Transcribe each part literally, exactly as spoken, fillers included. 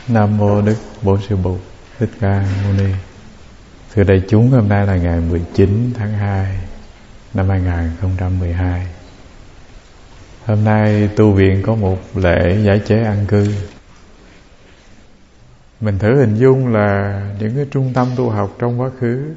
Nam mô Đức Bổn Sư Bụt Thích Ca Mâu Ni. Thưa đại chúng, hôm nay là ngày mười chín tháng hai năm hai nghìn không trăm mười hai. Hôm nay tu viện có một lễ giải chế an cư. Mình thử hình dung là những cái trung tâm tu học trong quá khứ,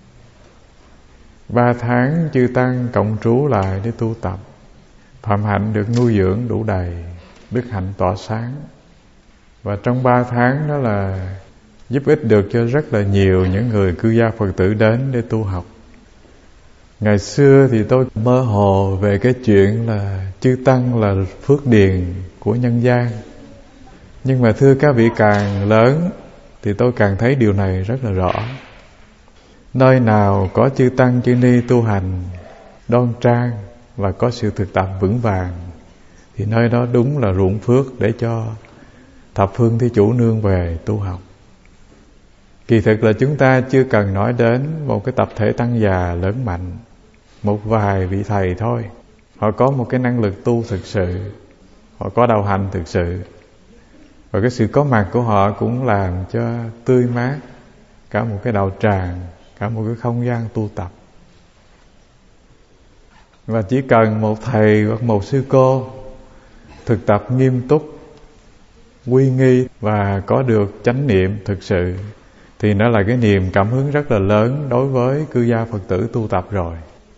ba tháng chư tăng cộng trú lại để tu tập, phạm hạnh được nuôi dưỡng đủ đầy, đức hạnh tỏa sáng. Và trong ba tháng đó là giúp ích được cho rất là nhiều những người cư gia Phật tử đến để tu học. Ngày xưa thì tôi mơ hồ về cái chuyện là chư tăng là phước điền của nhân gian. Nhưng mà thưa các vị, càng lớn thì tôi càng thấy điều này rất là rõ. Nơi nào có chư tăng chư ni tu hành đoan trang và có sự thực tập vững vàng thì nơi đó đúng là ruộng phước để cho thập phương thí chủ nương về tu học. Kỳ thực là chúng ta chưa cần nói đến một cái tập thể tăng già lớn mạnh, một vài vị thầy thôi. Họ có một cái năng lực tu thực sự, họ có đạo hạnh thực sự, và cái sự có mặt của họ cũng làm cho tươi mát cả một cái đạo tràng, cả một cái không gian tu tập. Và chỉ cần một thầy hoặc một sư cô thực tập nghiêm túc, quy nghi và có được chánh niệm thực sự thì nó là cái niềm cảm hứng rất là lớn đối với cư gia Phật tử tu tập rồi.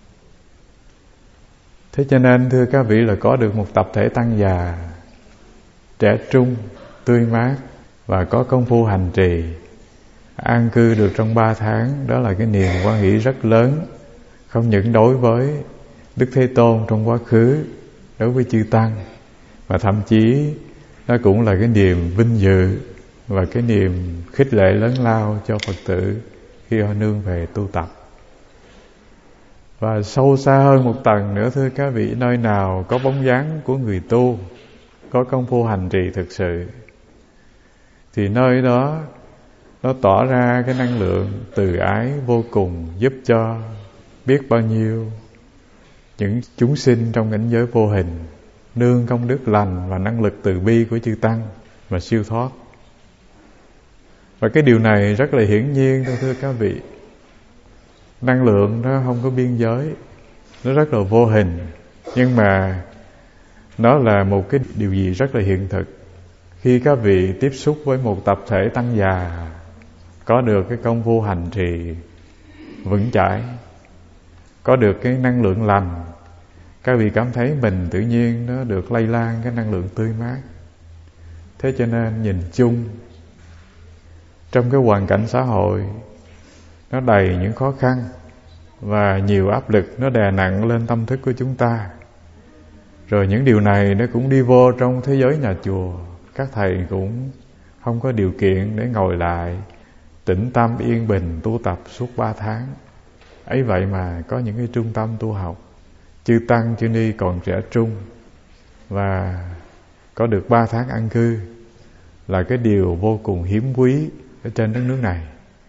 Thế cho nên thưa các vị, là có được một tập thể tăng già trẻ trung, tươi mát và có công phu hành trì, an cư được trong ba tháng, đó là cái niềm hoan hỷ rất lớn, không những đối với Đức Thế Tôn trong quá khứ, đối với chư tăng, mà thậm chí nó cũng là cái niềm vinh dự và cái niềm khích lệ lớn lao cho Phật tử khi họ nương về tu tập. Và sâu xa hơn một tầng nữa thưa các vị, nơi nào có bóng dáng của người tu, có công phu hành trì thực sự, thì nơi đó nó tỏ ra cái năng lượng từ ái vô cùng, giúp cho biết bao nhiêu những chúng sinh trong cảnh giới vô hình nương công đức lành và năng lực từ bi của chư tăng mà siêu thoát. Và cái điều này rất là hiển nhiên thôi thưa các vị. Năng lượng nó không có biên giới, nó rất là vô hình, nhưng mà nó là một cái điều gì rất là hiện thực. Khi các vị tiếp xúc với một tập thể tăng già có được cái công phu hành trì vững chãi, có được cái năng lượng lành, các vị cảm thấy mình tự nhiên nó được lây lan cái năng lượng tươi mát. Thế cho nên nhìn chung trong cái hoàn cảnh xã hội nó đầy những khó khăn và nhiều áp lực nó đè nặng lên tâm thức của chúng ta. Rồi những điều này nó cũng đi vô trong thế giới nhà chùa. Các thầy cũng không có điều kiện để ngồi lại tĩnh tâm yên bình tu tập suốt ba tháng. Ấy vậy mà có những cái trung tâm tu học, chư tăng chư ni còn trẻ trung và có được ba tháng an cư là cái điều vô cùng hiếm quý ở trên đất nước này.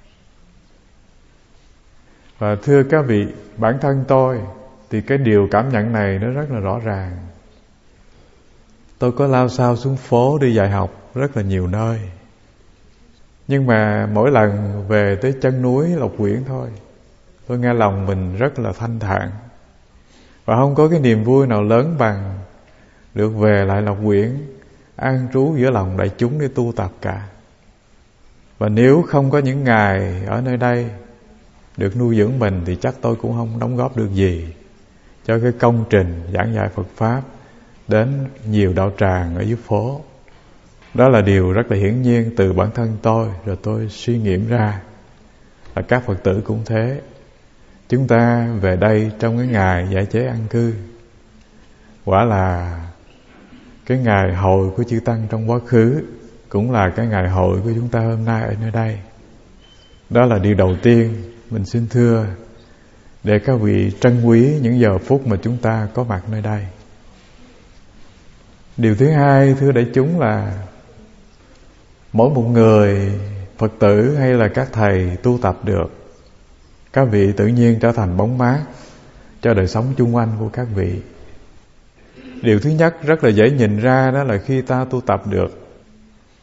Và thưa các vị, bản thân tôi thì cái điều cảm nhận này nó rất là rõ ràng. Tôi có lao sao xuống phố đi dạy học rất là nhiều nơi, nhưng mà mỗi lần về tới chân núi Lộc Quyển thôi, tôi nghe lòng mình rất là thanh thản, và không có cái niềm vui nào lớn bằng được về lại Lộc Quyển, an trú giữa lòng đại chúng để tu tập cả. Và nếu không có những ngày ở nơi đây được nuôi dưỡng mình thì chắc tôi cũng không đóng góp được gì cho cái công trình giảng dạy Phật Pháp đến nhiều đạo tràng ở dưới phố. Đó là điều rất là hiển nhiên từ bản thân tôi, rồi tôi suy nghiệm ra là các Phật tử cũng thế. Chúng ta về đây trong cái ngày giải chế an cư, quả là cái ngày hội của chư tăng trong quá khứ, cũng là cái ngày hội của chúng ta hôm nay ở nơi đây. Đó là điều đầu tiên mình xin thưa, để các vị trân quý những giờ phút mà chúng ta có mặt nơi đây. Điều thứ hai thưa đại chúng là mỗi một người Phật tử hay là các thầy tu tập được, các vị tự nhiên trở thành bóng mát cho đời sống chung quanh của các vị. Điều thứ nhất rất là dễ nhìn ra đó là khi ta tu tập được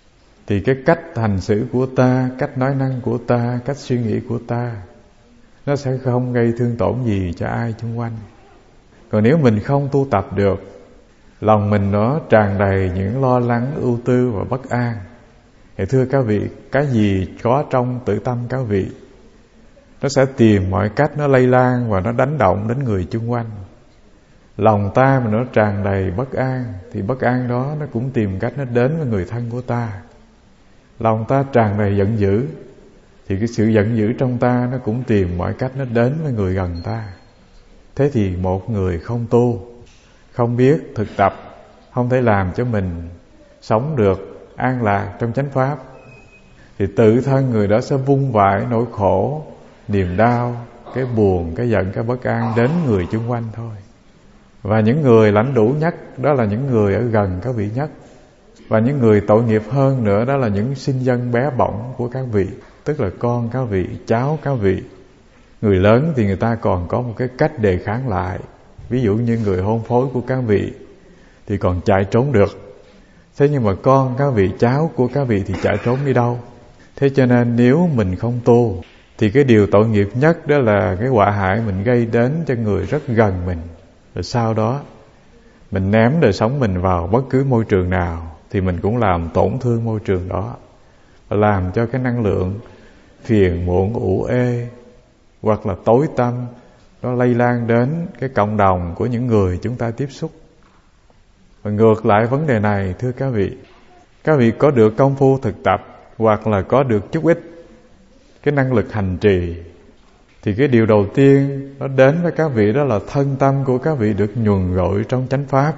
thì cái cách hành xử của ta, cách nói năng của ta, cách suy nghĩ của ta, nó sẽ không gây thương tổn gì cho ai xung quanh. Còn nếu mình không tu tập được, lòng mình nó tràn đầy những lo lắng, ưu tư và bất an, thì thưa các vị, cái gì có trong tự tâm các vị, nó sẽ tìm mọi cách nó lây lan và nó đánh động đến người chung quanh. Lòng ta mà nó tràn đầy bất an, thì bất an đó nó cũng tìm cách nó đến với người thân của ta. Lòng ta tràn đầy giận dữ, thì cái sự giận dữ trong ta nó cũng tìm mọi cách nó đến với người gần ta. Thế thì một người không tu, không biết thực tập, không thể làm cho mình sống được an lạc trong chánh pháp, thì tự thân người đó sẽ vung vãi nỗi khổ, niềm đau, cái buồn, cái giận, cái bất an đến người chung quanh thôi. Và những người lãnh đủ nhất, đó là những người ở gần các vị nhất. Và những người tội nghiệp hơn nữa, đó là những sinh dân bé bỏng của các vị, tức là con các vị, cháu các vị. Người lớn thì người ta còn có một cái cách đề kháng lại. Ví dụ như người hôn phối của các vị thì còn chạy trốn được. Thế nhưng mà con các vị, cháu của các vị thì chạy trốn đi đâu? Thế cho nên nếu mình không tu, thì cái điều tội nghiệp nhất đó là cái họa hại mình gây đến cho người rất gần mình. Rồi sau đó mình ném đời sống mình vào bất cứ môi trường nào, thì mình cũng làm tổn thương môi trường đó, và làm cho cái năng lượng phiền muộn, ủ ê hoặc là tối tăm nó lây lan đến cái cộng đồng của những người chúng ta tiếp xúc. Và ngược lại vấn đề này, thưa các vị, các vị có được công phu thực tập hoặc là có được chút ít cái năng lực hành trì, thì cái điều đầu tiên nó đến với các vị đó là thân tâm của các vị được nhuần rội trong chánh pháp.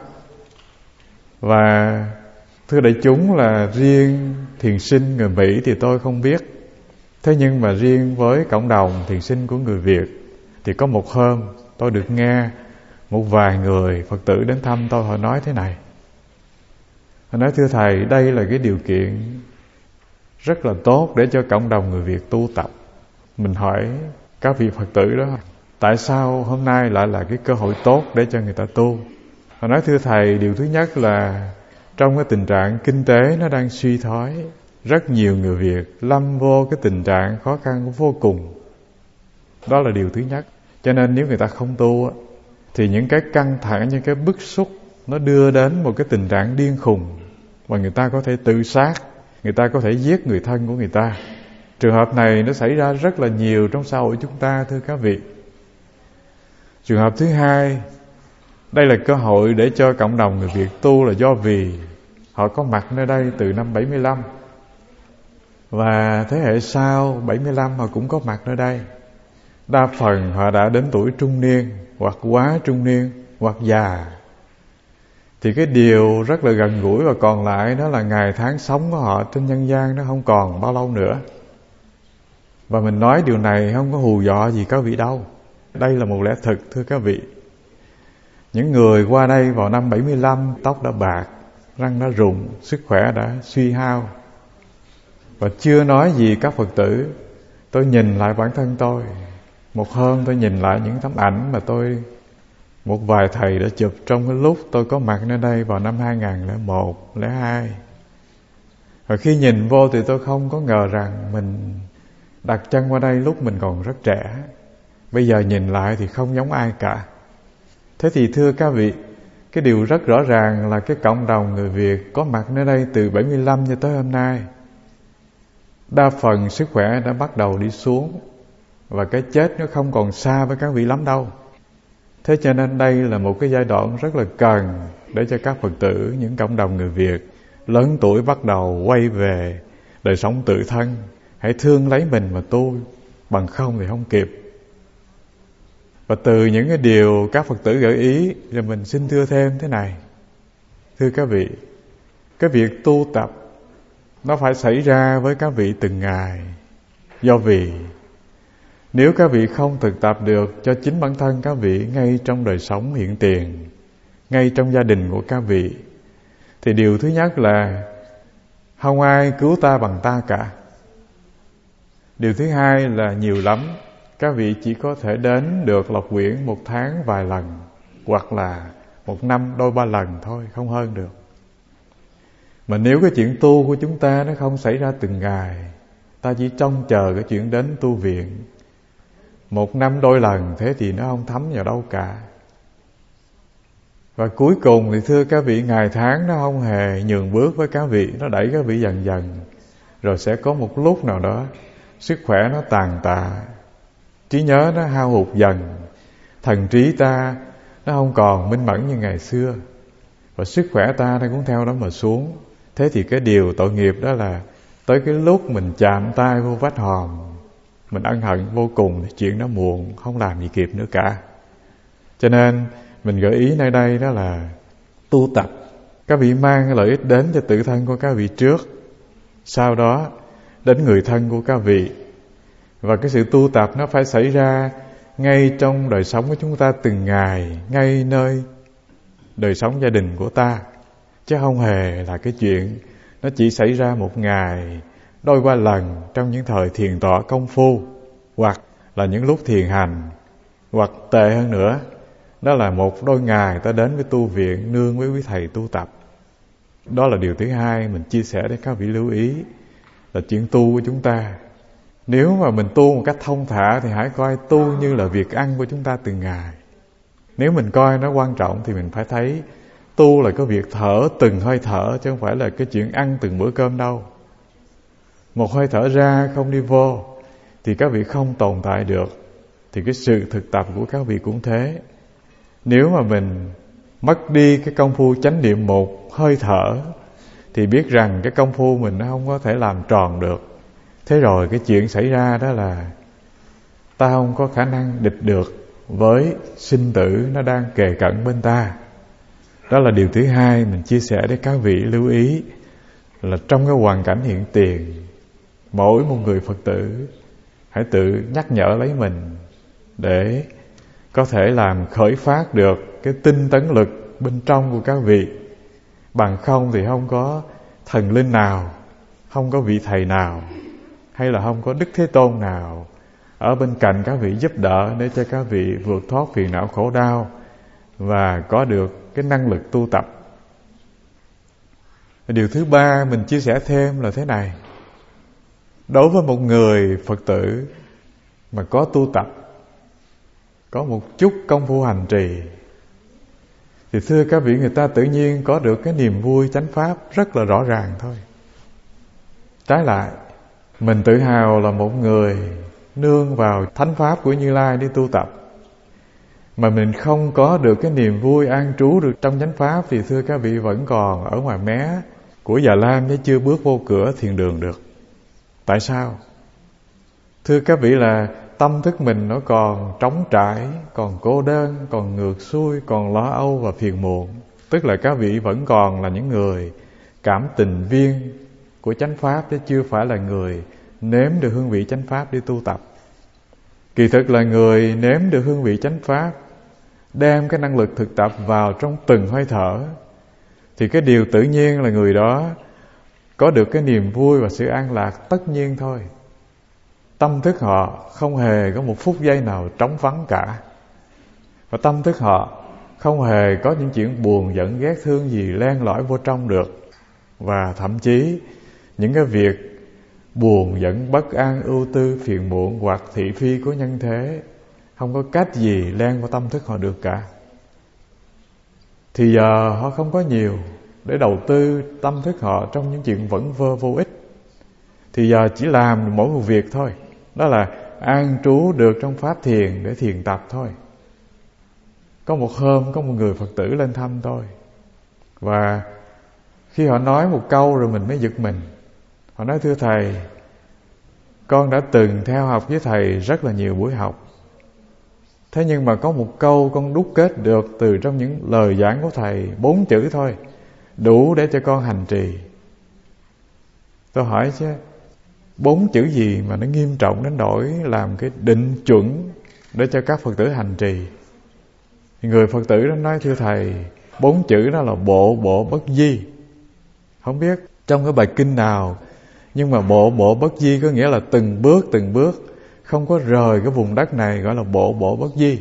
Và thưa đại chúng, là riêng thiền sinh người Mỹ thì tôi không biết. Thế nhưng mà riêng với cộng đồng thiền sinh của người Việt, thì có một hôm tôi được nghe một vài người Phật tử đến thăm tôi, họ nói thế này. Họ nói: thưa Thầy, đây là cái điều kiện rất là tốt để cho cộng đồng người Việt tu tập. Mình hỏi các vị Phật tử đó, tại sao hôm nay lại là cái cơ hội tốt để cho người ta tu? Họ nói: thưa Thầy, điều thứ nhất là trong cái tình trạng kinh tế nó đang suy thoái, rất nhiều người Việt lâm vô cái tình trạng khó khăn vô cùng. Đó là điều thứ nhất. Cho nên nếu người ta không tu, thì những cái căng thẳng, những cái bức xúc nó đưa đến một cái tình trạng điên khùng, và người ta có thể tự sát, người ta có thể giết người thân của người ta. Trường hợp này nó xảy ra rất là nhiều trong xã hội chúng ta, thưa các vị. Trường hợp thứ hai, đây là cơ hội để cho cộng đồng người Việt tu, là do vì họ có mặt nơi đây từ năm bảy mươi lăm, và thế hệ sau bảy mươi lăm họ cũng có mặt nơi đây. Đa phần họ đã đến tuổi trung niên, hoặc quá trung niên, hoặc già. Thì cái điều rất là gần gũi và còn lại đó là ngày tháng sống của họ trên nhân gian nó không còn bao lâu nữa. Và mình nói điều này không có hù dọa gì các vị đâu. Đây là một lẽ thực, thưa các vị. Những người qua đây vào năm bảy mươi lăm, tóc đã bạc, răng đã rụng, sức khỏe đã suy hao. Và chưa nói gì các Phật tử, tôi nhìn lại bản thân tôi. Một hôm tôi nhìn lại những tấm ảnh mà tôi, một vài thầy đã chụp trong cái lúc tôi có mặt nơi đây vào năm hai nghìn lẻ một, lẻ hai. Và khi nhìn vô thì tôi không có ngờ rằng mình đặt chân qua đây lúc mình còn rất trẻ. Bây giờ nhìn lại thì không giống ai cả. Thế thì thưa các vị, cái điều rất rõ ràng là cái cộng đồng người Việt có mặt nơi đây từ bảy mươi lăm cho tới hôm nay, đa phần sức khỏe đã bắt đầu đi xuống, và cái chết nó không còn xa với các vị lắm đâu. Thế cho nên đây là một cái giai đoạn rất là cần để cho các Phật tử, những cộng đồng người Việt lớn tuổi bắt đầu quay về đời sống tự thân. Hãy thương lấy mình mà tu, bằng không thì không kịp. Và từ những cái điều các Phật tử gợi ý, rồi mình xin thưa thêm thế này. Thưa các vị, cái việc tu tập nó phải xảy ra với các vị từng ngày. Do vì nếu các vị không thực tập được cho chính bản thân các vị ngay trong đời sống hiện tiền, ngay trong gia đình của các vị, thì điều thứ nhất là không ai cứu ta bằng ta cả. Điều thứ hai là nhiều lắm, các vị chỉ có thể đến được Lộc Quyển một tháng vài lần, hoặc là một năm đôi ba lần thôi, không hơn được. Mà nếu cái chuyện tu của chúng ta nó không xảy ra từng ngày, ta chỉ trông chờ cái chuyện đến tu viện một năm đôi lần, thế thì nó không thấm vào đâu cả. Và cuối cùng thì thưa các vị, ngày tháng nó không hề nhường bước với các vị, nó đẩy các vị dần dần. Rồi sẽ có một lúc nào đó sức khỏe nó tàn tạ, trí nhớ nó hao hụt dần, thần trí ta nó không còn minh mẫn như ngày xưa, và sức khỏe ta nó cũng theo đó mà xuống. Thế thì cái điều tội nghiệp đó là tới cái lúc mình chạm tay vô vách hòm, mình ân hận vô cùng thì chuyện đó muộn, không làm gì kịp nữa cả. Cho nên mình gợi ý nơi đây đó là tu tập. Các vị mang cái lợi ích đến cho tự thân của các vị trước, sau đó đến người thân của các vị. Và cái sự tu tập nó phải xảy ra ngay trong đời sống của chúng ta từng ngày, ngay nơi đời sống gia đình của ta, chứ không hề là cái chuyện nó chỉ xảy ra một ngày đôi ba lần trong những thời thiền tọa công phu, hoặc là những lúc thiền hành, hoặc tệ hơn nữa đó là một đôi ngày ta đến với tu viện nương với quý thầy tu tập. Đó là điều thứ hai mình chia sẻ để các vị lưu ý, là chuyện tu của chúng ta. Nếu mà mình tu một cách thông thả thì hãy coi tu như là việc ăn của chúng ta từng ngày. Nếu mình coi nó quan trọng thì mình phải thấy tu là cái việc thở từng hơi thở, chứ không phải là cái chuyện ăn từng bữa cơm đâu. Một hơi thở ra không đi vô thì các vị không tồn tại được. Thì cái sự thực tập của các vị cũng thế. Nếu mà mình mất đi cái công phu chánh niệm một hơi thở thì biết rằng cái công phu mình nó không có thể làm tròn được. Thế rồi cái chuyện xảy ra đó là ta không có khả năng địch được với sinh tử nó đang kề cận bên ta. Đó là điều thứ hai mình chia sẻ để các vị lưu ý, là trong cái hoàn cảnh hiện tiền, mỗi một người Phật tử hãy tự nhắc nhở lấy mình để có thể làm khởi phát được cái tinh tấn lực bên trong của các vị. Bằng không thì không có thần linh nào, không có vị thầy nào, hay là không có Đức Thế Tôn nào ở bên cạnh các vị giúp đỡ để cho các vị vượt thoát phiền não khổ đau và có được cái năng lực tu tập. Điều thứ ba mình chia sẻ thêm là thế này. Đối với một người Phật tử mà có tu tập, có một chút công phu hành trì, thì thưa các vị, người ta tự nhiên có được cái niềm vui chánh pháp rất là rõ ràng thôi. Trái lại, mình tự hào là một người nương vào thánh pháp của Như Lai đi tu tập, mà mình không có được cái niềm vui an trú được trong chánh pháp, thì thưa các vị vẫn còn ở ngoài mé của Già Lam chứ chưa bước vô cửa thiền đường được. Tại sao? Thưa các vị, là tâm thức mình nó còn trống trải, còn cô đơn, còn ngược xuôi, còn lo âu và phiền muộn. Tức là các vị vẫn còn là những người cảm tình viên của chánh pháp, chứ chưa phải là người nếm được hương vị chánh pháp đi tu tập. Kỳ thực là người nếm được hương vị chánh pháp, đem cái năng lực thực tập vào trong từng hơi thở, thì cái điều tự nhiên là người đó có được cái niềm vui và sự an lạc tất nhiên thôi. Tâm thức họ không hề có một phút giây nào trống vắng cả, và tâm thức họ không hề có những chuyện buồn giận ghét thương gì len lỏi vô trong được. Và thậm chí những cái việc buồn giận bất an ưu tư phiền muộn hoặc thị phi của nhân thế không có cách gì len vào tâm thức họ được cả. Thì giờ họ không có nhiều để đầu tư tâm thức họ trong những chuyện vẩn vơ vô ích. Thì giờ chỉ làm mỗi một việc thôi, đó là an trú được trong pháp thiền để thiền tập thôi. Có một hôm có một người Phật tử lên thăm tôi, và khi họ nói một câu rồi mình mới giật mình. Họ nói: thưa thầy, con đã từng theo học với thầy rất là nhiều buổi học, thế nhưng mà có một câu con đúc kết được từ trong những lời giảng của thầy, bốn chữ thôi, đủ để cho con hành trì. Tôi hỏi chứ, bốn chữ gì mà nó nghiêm trọng đến nỗi làm cái định chuẩn để cho các Phật tử hành trì? Thì người Phật tử đó nói: thưa thầy, bốn chữ đó là bộ bộ bất di. Không biết trong cái bài kinh nào, nhưng mà bộ bộ bất di có nghĩa là từng bước từng bước, không có rời cái vùng đất này, gọi là bộ bộ bất di.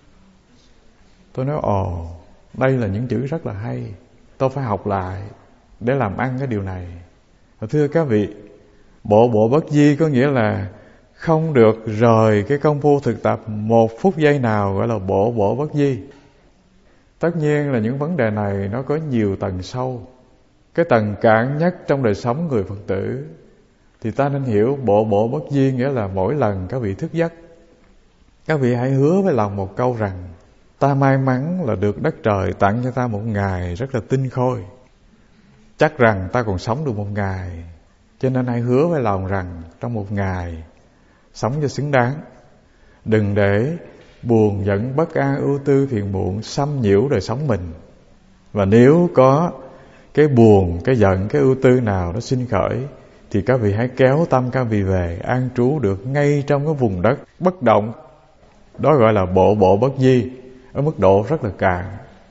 Tôi nói: ồ, đây là những chữ rất là hay, tôi phải học lại. để làm ăn cái điều này. Và thưa các vị, bộ bộ bất di có nghĩa là không được rời cái công phu thực tập một phút giây nào, gọi là bộ bộ bất di. Tất nhiên là những vấn đề này nó có nhiều tầng sâu. Cái tầng cạn nhất trong đời sống người Phật tử thì ta nên hiểu bộ bộ bất di nghĩa là mỗi lần các vị thức giấc, các vị hãy hứa với lòng một câu rằng ta may mắn là được đất trời tặng cho ta một ngày rất là tinh khôi, chắc rằng ta còn sống được một ngày, cho nên hãy hứa với lòng rằng trong một ngày sống cho xứng đáng. Đừng để buồn giận bất an ưu tư phiền muộn xâm nhiễu đời sống mình. Và nếu có cái buồn, cái giận, cái ưu tư nào nó sinh khởi thì các vị hãy kéo tâm các vị về an trú được ngay trong cái vùng đất bất động. Đó gọi là bộ bộ bất di ở mức độ rất là cạn.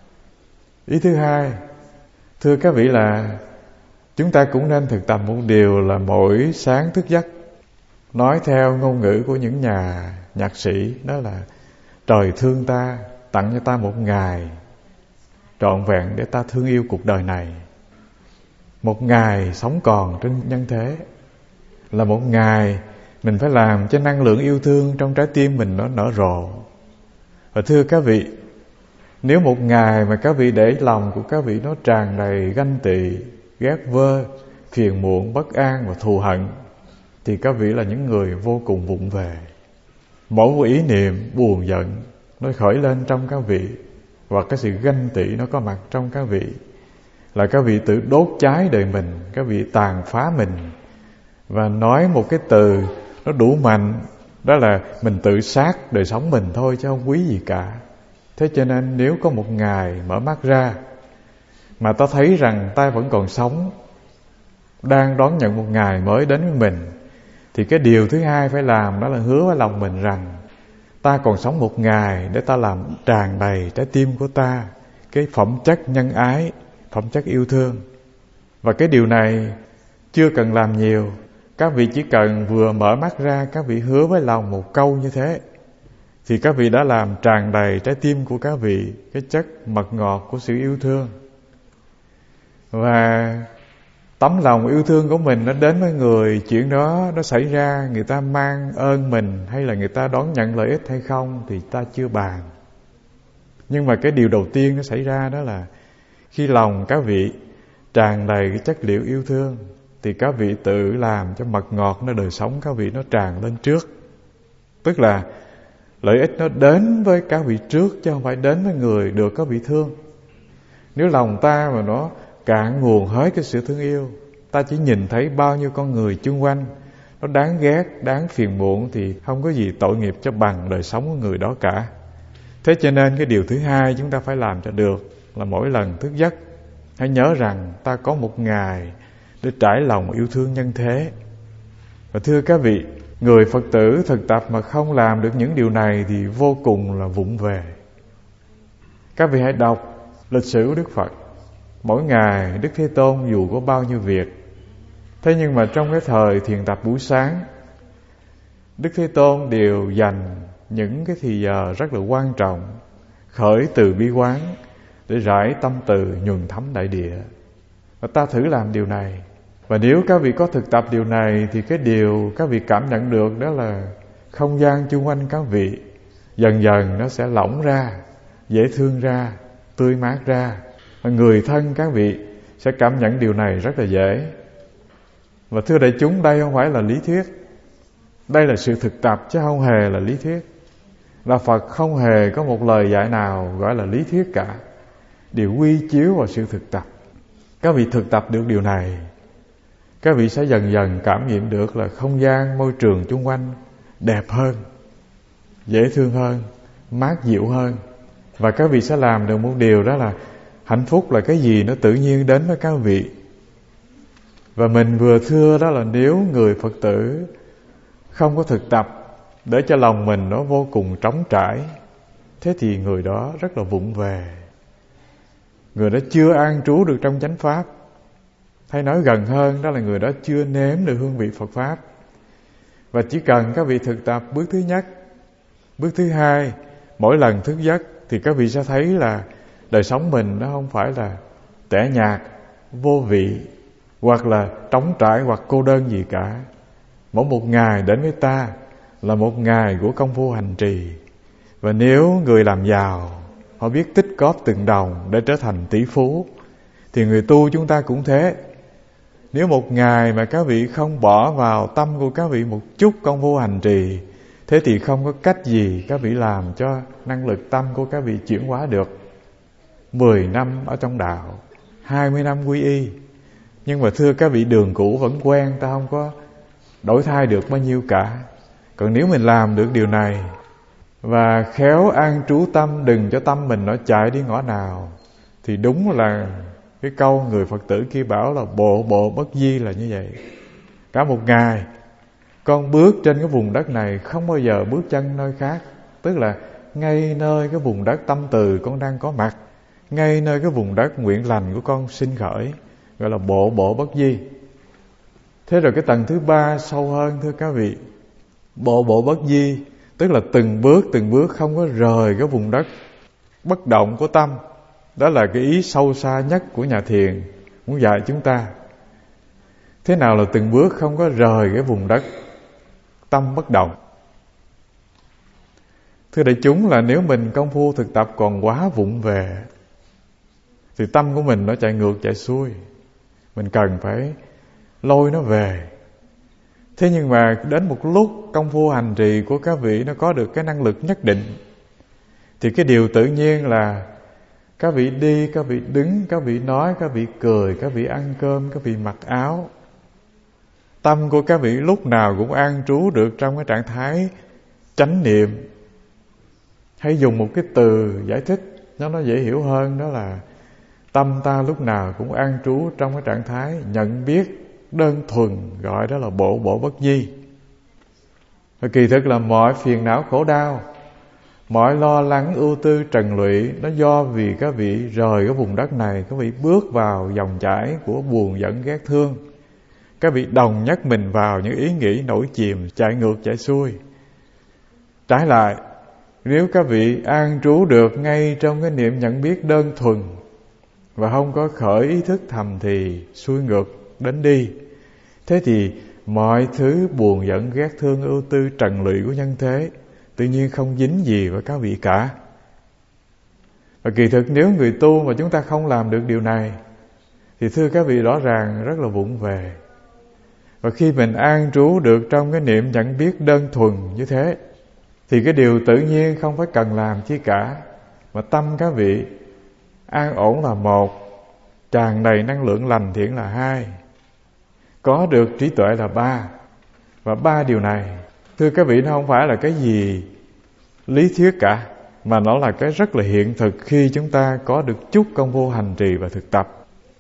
Ý thứ hai, thưa các vị, là chúng ta cũng nên thực tập một điều là mỗi sáng thức giấc, nói theo ngôn ngữ của những nhà nhạc sĩ, đó là trời thương ta, tặng cho ta một ngày trọn vẹn để ta thương yêu cuộc đời này. Một ngày sống còn trên nhân thế là một ngày mình phải làm cho năng lượng yêu thương trong trái tim mình nó nở rộ. Và thưa các vị, nếu một ngày mà các vị để lòng của các vị nó tràn đầy ganh tị, ghét vơ, phiền muộn, bất an và thù hận, thì các vị là những người vô cùng vụng về. Mỗi một ý niệm buồn giận nó khởi lên trong các vị, và cái sự ganh tị nó có mặt trong các vị, là các vị tự đốt cháy đời mình, các vị tàn phá mình. Và nói một cái từ nó đủ mạnh, đó là mình tự sát đời sống mình thôi chứ không quý gì cả. Thế cho nên nếu có một ngày mở mắt ra mà ta thấy rằng ta vẫn còn sống, đang đón nhận một ngày mới đến với mình, thì cái điều thứ hai phải làm đó là hứa với lòng mình rằng ta còn sống một ngày để ta làm tràn đầy trái tim của ta cái phẩm chất nhân ái, phẩm chất yêu thương. Và cái điều này chưa cần làm nhiều. Các vị chỉ cần vừa mở mắt ra, các vị hứa với lòng một câu như thế, thì các vị đã làm tràn đầy trái tim của các vị cái chất mật ngọt của sự yêu thương. Và tấm lòng yêu thương của mình nó đến với người, chuyện đó nó xảy ra, người ta mang ơn mình hay là người ta đón nhận lợi ích hay không thì ta chưa bàn. Nhưng mà cái điều đầu tiên nó xảy ra đó là khi lòng các vị tràn đầy cái chất liệu yêu thương, thì các vị tự làm cho mật ngọt nó đời sống các vị nó tràn lên trước. Tức là lợi ích nó đến với các vị trước chứ không phải đến với người được các vị thương. Nếu lòng ta mà nó cạn nguồn hết cái sự thương yêu, ta chỉ nhìn thấy bao nhiêu con người chung quanh nó đáng ghét, đáng phiền muộn, thì không có gì tội nghiệp cho bằng đời sống của người đó cả. Thế cho nên cái điều thứ hai chúng ta phải làm cho được là mỗi lần thức giấc hãy nhớ rằng ta có một ngày để trải lòng yêu thương nhân thế. Và thưa các vị, người Phật tử thực tập mà không làm được những điều này thì vô cùng là vụng về. Các vị hãy đọc lịch sử của Đức Phật. Mỗi ngày Đức Thế Tôn dù có bao nhiêu việc, thế nhưng mà trong cái thời thiền tập buổi sáng, Đức Thế Tôn đều dành những cái thì giờ rất là quan trọng khởi từ bi quán để rải tâm từ nhuần thấm đại địa. Và ta thử làm điều này. Và nếu các vị có thực tập điều này thì cái điều các vị cảm nhận được đó là không gian chung quanh các vị dần dần nó sẽ lỏng ra, dễ thương ra, tươi mát ra. Và người thân các vị sẽ cảm nhận điều này rất là dễ. Và thưa đại chúng, đây không phải là lý thuyết, đây là sự thực tập chứ không hề là lý thuyết. Đạo Phật không hề có một lời dạy nào gọi là lý thuyết cả, đều quy chiếu vào sự thực tập. Các vị thực tập được điều này, các vị sẽ dần dần cảm nghiệm được là không gian, môi trường chung quanh đẹp hơn, dễ thương hơn, mát dịu hơn. Và các vị sẽ làm được một điều, đó là hạnh phúc là cái gì nó tự nhiên đến với các vị. Và mình vừa thưa đó là nếu người Phật tử không có thực tập để cho lòng mình nó vô cùng trống trải, thế thì người đó rất là vụng về. Người đó chưa an trú được trong chánh pháp. Hay nói gần hơn, đó là người đó chưa nếm được hương vị Phật Pháp. Và chỉ cần các vị thực tập bước thứ nhất, bước thứ hai, mỗi lần thức giấc, thì các vị sẽ thấy là đời sống mình nó không phải là tẻ nhạt, vô vị, hoặc là trống trải, hoặc cô đơn gì cả. Mỗi một ngày đến với ta là một ngày của công phu hành trì. Và nếu người làm giàu, họ biết tích góp từng đồng để trở thành tỷ phú, thì người tu chúng ta cũng thế. Nếu một ngày mà các vị không bỏ vào tâm của các vị một chút công phu hành trì, thế thì không có cách gì các vị làm cho năng lực tâm của các vị chuyển hóa được. Mười năm ở trong đạo, hai mươi năm quy y, nhưng mà thưa các vị, đường cũ vẫn quen, ta không có đổi thay được bao nhiêu cả. Còn nếu mình làm được điều này và khéo an trú tâm, đừng cho tâm mình nó chạy đi ngõ nào, thì đúng là cái câu người Phật tử kia bảo là bộ bộ bất di là như vậy. Cả một ngày con bước trên cái vùng đất này, không bao giờ bước chân nơi khác. Tức là ngay nơi cái vùng đất tâm từ con đang có mặt, ngay nơi cái vùng đất nguyện lành của con sinh khởi, gọi là bộ bộ bất di. Thế rồi cái tầng thứ ba sâu hơn, thưa các vị, bộ bộ bất di tức là từng bước từng bước không có rời cái vùng đất bất động của tâm. Đó là cái ý sâu xa nhất của nhà thiền muốn dạy chúng ta. Thế nào là từng bước không có rời cái vùng đất tâm bất động? Thưa đại chúng, là nếu mình công phu thực tập còn quá vụng về thì tâm của mình nó chạy ngược chạy xuôi, mình cần phải lôi nó về. Thế nhưng mà đến một lúc công phu hành trì của các vị nó có được cái năng lực nhất định, thì cái điều tự nhiên là các vị đi, các vị đứng, các vị nói, các vị cười, các vị ăn cơm, các vị mặc áo, tâm của các vị lúc nào cũng an trú được trong cái trạng thái chánh niệm. Hay dùng một cái từ giải thích nó nó dễ hiểu hơn, đó là tâm ta lúc nào cũng an trú trong cái trạng thái nhận biết đơn thuần, gọi đó là bộ bộ bất di. Và kỳ thực là mọi phiền não khổ đau, mọi lo lắng ưu tư trần lụy, nó do vì các vị rời cái vùng đất này, các vị bước vào dòng chảy của buồn giận ghét thương. Các vị đồng nhất mình vào những ý nghĩ nổi chìm, chạy ngược chạy xuôi. Trái lại, nếu các vị an trú được ngay trong cái niệm nhận biết đơn thuần và không có khởi ý thức thầm thì xuôi ngược đến đi, thế thì mọi thứ buồn giận ghét thương ưu tư trần lụy của nhân thế tự nhiên không dính gì vào các vị cả. Và kỳ thực nếu người tu mà chúng ta không làm được điều này thì thưa các vị, rõ ràng rất là vụng về. Và khi mình an trú được trong cái niệm nhận biết đơn thuần như thế, thì cái điều tự nhiên không phải cần làm chi cả, mà tâm các vị an ổn là một, tràn đầy năng lượng lành thiện là hai, có được trí tuệ là ba. Và ba điều này, thưa các vị, nó không phải là cái gì lý thuyết cả, mà nó là cái rất là hiện thực khi chúng ta có được chút công phu hành trì và thực tập.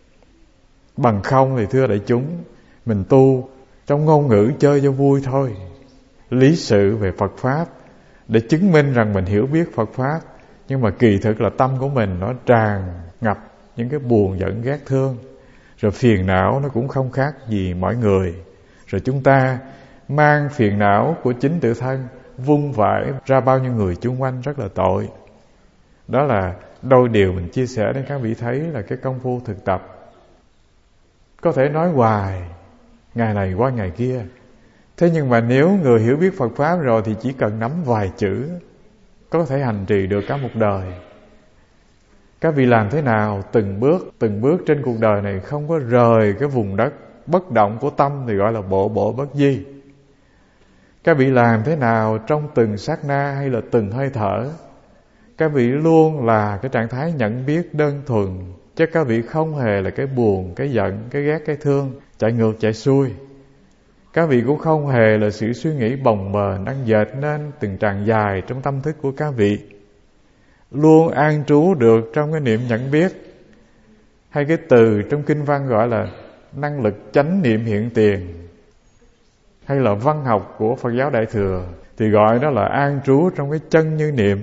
Bằng không thì thưa đại chúng, mình tu trong ngôn ngữ chơi cho vui thôi, lý sự về Phật Pháp để chứng minh rằng mình hiểu biết Phật Pháp, nhưng mà kỳ thực là tâm của mình nó tràn ngập những cái buồn giận ghét thương, rồi phiền não nó cũng không khác gì mọi người. Rồi chúng ta mang phiền não của chính tự thân vung vãi ra bao nhiêu người chung quanh, rất là tội. Đó là đôi điều mình chia sẻ để các vị thấy là cái công phu thực tập có thể nói hoài, ngày này qua ngày kia. Thế nhưng mà nếu người hiểu biết Phật Pháp rồi thì chỉ cần nắm vài chữ có thể hành trì được cả một đời. Các vị làm thế nào từng bước từng bước trên cuộc đời này không có rời cái vùng đất bất động của tâm thì gọi là bộ bộ bất di. Các vị làm thế nào trong từng sát na hay là từng hơi thở, các vị luôn là cái trạng thái nhận biết đơn thuần, chứ các vị không hề là cái buồn, cái giận, cái ghét, cái thương chạy ngược chạy xuôi. Các vị cũng không hề là sự suy nghĩ bồng bềnh đang dệt nên từng tràng dài trong tâm thức của các vị. Luôn an trú được trong cái niệm nhận biết, hay cái từ trong kinh văn gọi là năng lực chánh niệm hiện tiền, hay là văn học của Phật giáo Đại Thừa thì gọi đó là an trú trong cái chân như niệm.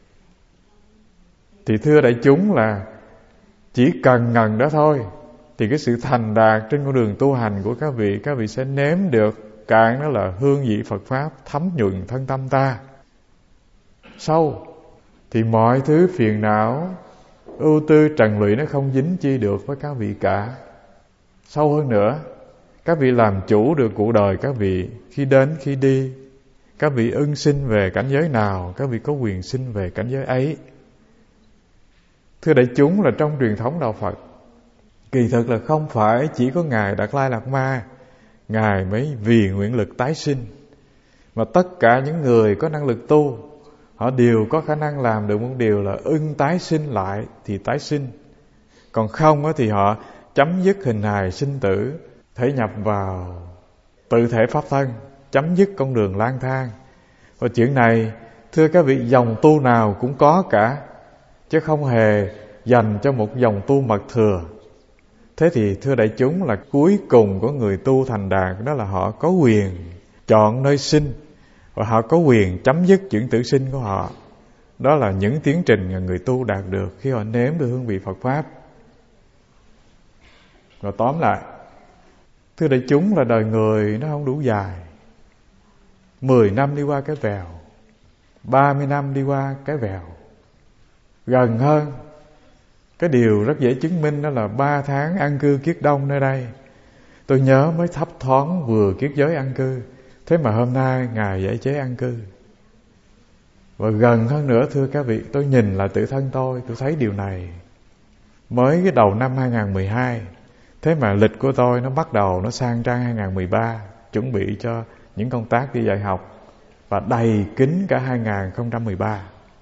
Thì thưa đại chúng, là chỉ cần ngần đó thôi thì cái sự thành đạt trên con đường tu hành của các vị, các vị sẽ nếm được cạn đó là hương vị Phật Pháp thấm nhuận thân tâm ta. Sâu thì mọi thứ phiền não ưu tư trần lụy nó không dính chi được với các vị cả. sâu hơn nữa. Các vị làm chủ được cuộc đời các vị khi đến khi đi. Các vị ưng sinh về cảnh giới nào, các vị có quyền sinh về cảnh giới ấy. Thưa đại chúng, là trong truyền thống đạo Phật, kỳ thực là không phải chỉ có Ngài Đạt Lai Lạt Ma, Ngài mới vì nguyện lực tái sinh, mà tất cả những người có năng lực tu, họ đều có khả năng làm được một điều là ưng tái sinh lại thì tái sinh. Còn không thì họ chấm dứt hình hài sinh tử, thể nhập vào tự thể pháp thân, chấm dứt con đường lang thang. Và chuyện này, thưa các vị, dòng tu nào cũng có cả, chứ không hề dành cho một dòng tu mật thừa. Thế thì thưa đại chúng, là cuối cùng của người tu thành đạt, đó là họ có quyền chọn nơi sinh, và họ có quyền chấm dứt chuyện tử sinh của họ. Đó là những tiến trình mà người tu đạt được khi họ nếm được hương vị Phật Pháp. Và tóm lại, thưa đại chúng, là đời người nó không đủ dài. Mười năm đi qua cái vèo, ba mươi năm đi qua cái vèo. Gần hơn, cái điều rất dễ chứng minh đó là ba tháng an cư kiết đông nơi đây. Tôi nhớ mới thấp thoáng vừa kiết giới an cư, thế mà hôm nay Ngài giải chế an cư. Và gần hơn nữa, thưa các vị, tôi nhìn lại tự thân tôi, tôi thấy điều này. Mới cái đầu năm hai không một hai, thế mà lịch của tôi nó bắt đầu nó sang trang hai không một ba, chuẩn bị cho những công tác đi dạy học, và đầy kín cả hai không một ba.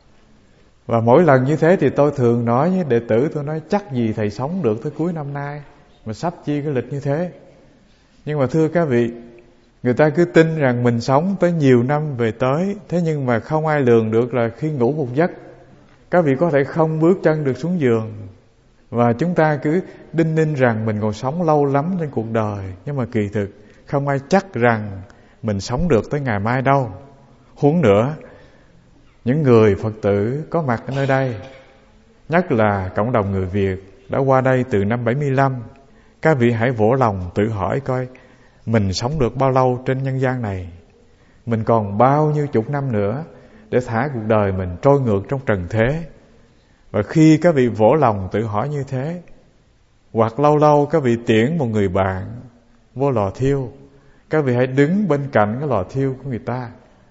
Và mỗi lần như thế thì tôi thường nói với đệ tử, tôi nói chắc gì thầy sống được tới cuối năm nay, mà sắp chi cái lịch như thế. Nhưng mà thưa các vị, người ta cứ tin rằng mình sống tới nhiều năm về tới, thế nhưng mà không ai lường được là khi ngủ một giấc, các vị có thể không bước chân được xuống giường. Và chúng ta cứ đinh ninh rằng mình còn sống lâu lắm trên cuộc đời, nhưng mà kỳ thực không ai chắc rằng mình sống được tới ngày mai đâu. Huống nữa, những người Phật tử có mặt ở nơi đây, nhất là cộng đồng người Việt đã qua đây từ năm bảy mươi lăm, các vị hãy vỗ lòng tự hỏi coi mình sống được bao lâu trên nhân gian này, mình còn bao nhiêu chục năm nữa để thả cuộc đời mình trôi ngược trong trần thế. Và khi các vị vỗ lòng tự hỏi như thế, hoặc lâu lâu các vị tiễn một người bạn vô lò thiêu, các vị hãy đứng bên cạnh cái lò thiêu của người ta,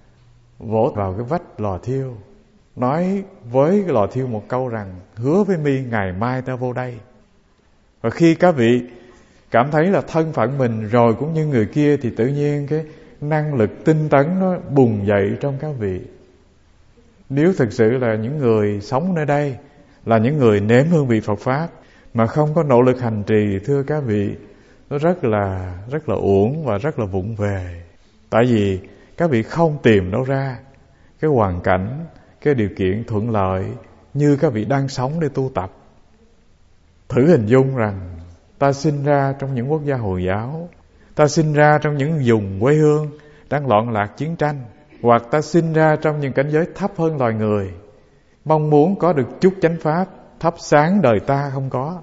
vỗ vào cái vách lò thiêu, nói với cái lò thiêu một câu rằng hứa với mi ngày mai ta vô đây. Và khi các vị cảm thấy là thân phận mình rồi cũng như người kia, thì tự nhiên cái năng lực tinh tấn nó bùng dậy trong các vị. Nếu thực sự là những người sống nơi đây, là những người nếm hương vị Phật Pháp mà không có nỗ lực hành trì, thưa các vị, nó rất là rất là uổng và rất là vụng về. Tại vì các vị không tìm đâu ra cái hoàn cảnh, cái điều kiện thuận lợi như các vị đang sống để tu tập. Thử hình dung rằng ta sinh ra trong những quốc gia Hồi giáo, ta sinh ra trong những vùng quê hương đang loạn lạc chiến tranh, hoặc ta sinh ra trong những cảnh giới thấp hơn loài người, mong muốn có được chút chánh pháp thắp sáng đời ta không có.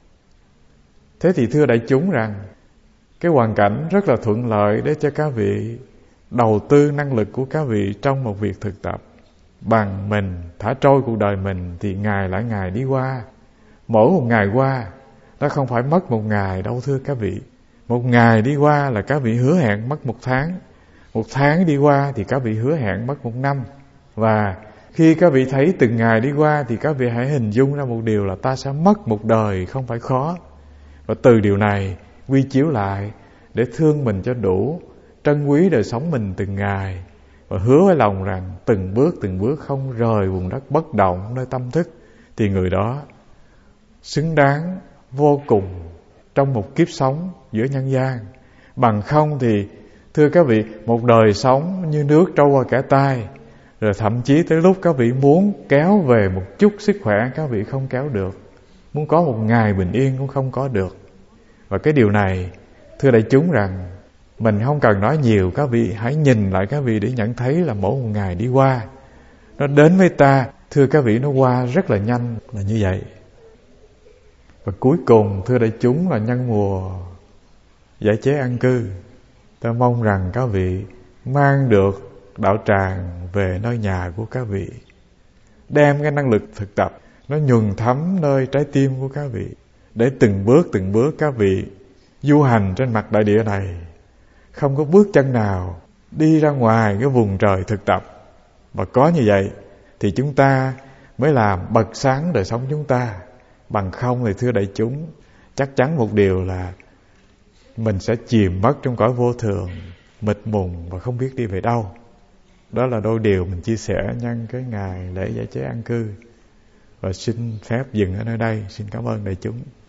Thế thì thưa đại chúng rằng cái hoàn cảnh rất là thuận lợi để cho các vị đầu tư năng lực của các vị trong một việc thực tập. Bằng mình thả trôi cuộc đời mình thì ngày lại ngày đi qua. Mỗi một ngày qua nó không phải mất một ngày đâu thưa các vị. Một ngày đi qua là các vị hứa hẹn mất một tháng. Một tháng đi qua thì các vị hứa hẹn mất một năm. Và khi các vị thấy từng ngày đi qua thì các vị hãy hình dung ra một điều là ta sẽ mất một đời không phải khó. Và từ điều này quy chiếu lại để thương mình cho đủ, trân quý đời sống mình từng ngày, và hứa với lòng rằng từng bước từng bước không rời vùng đất bất động nơi tâm thức, thì người đó xứng đáng vô cùng trong một kiếp sống giữa nhân gian. Bằng không thì thưa các vị, một đời sống như nước trôi qua kẻ tay, rồi thậm chí tới lúc các vị muốn kéo về một chút sức khỏe các vị không kéo được, muốn có một ngày bình yên cũng không có được. Và cái điều này thưa đại chúng rằng mình không cần nói nhiều, các vị hãy nhìn lại các vị để nhận thấy là mỗi một ngày đi qua nó đến với ta, thưa các vị, nó qua rất là nhanh, là như vậy. Và cuối cùng thưa đại chúng là nhân mùa giải chế an cư, ta mong rằng các vị mang được đạo tràng về nơi nhà của các vị, đem cái năng lực thực tập nó nhuần thấm nơi trái tim của các vị, để từng bước từng bước các vị du hành trên mặt đại địa này, không có bước chân nào đi ra ngoài cái vùng trời thực tập. Và có như vậy thì chúng ta mới làm bật sáng đời sống chúng ta. Bằng không thì thưa đại chúng, chắc chắn một điều là mình sẽ chìm mất trong cõi vô thường, mịt mùng và không biết đi về đâu. Đó là đôi điều mình chia sẻ nhân cái ngày lễ giải chế an cư. Và xin phép dừng ở nơi đây. Xin cảm ơn đại chúng.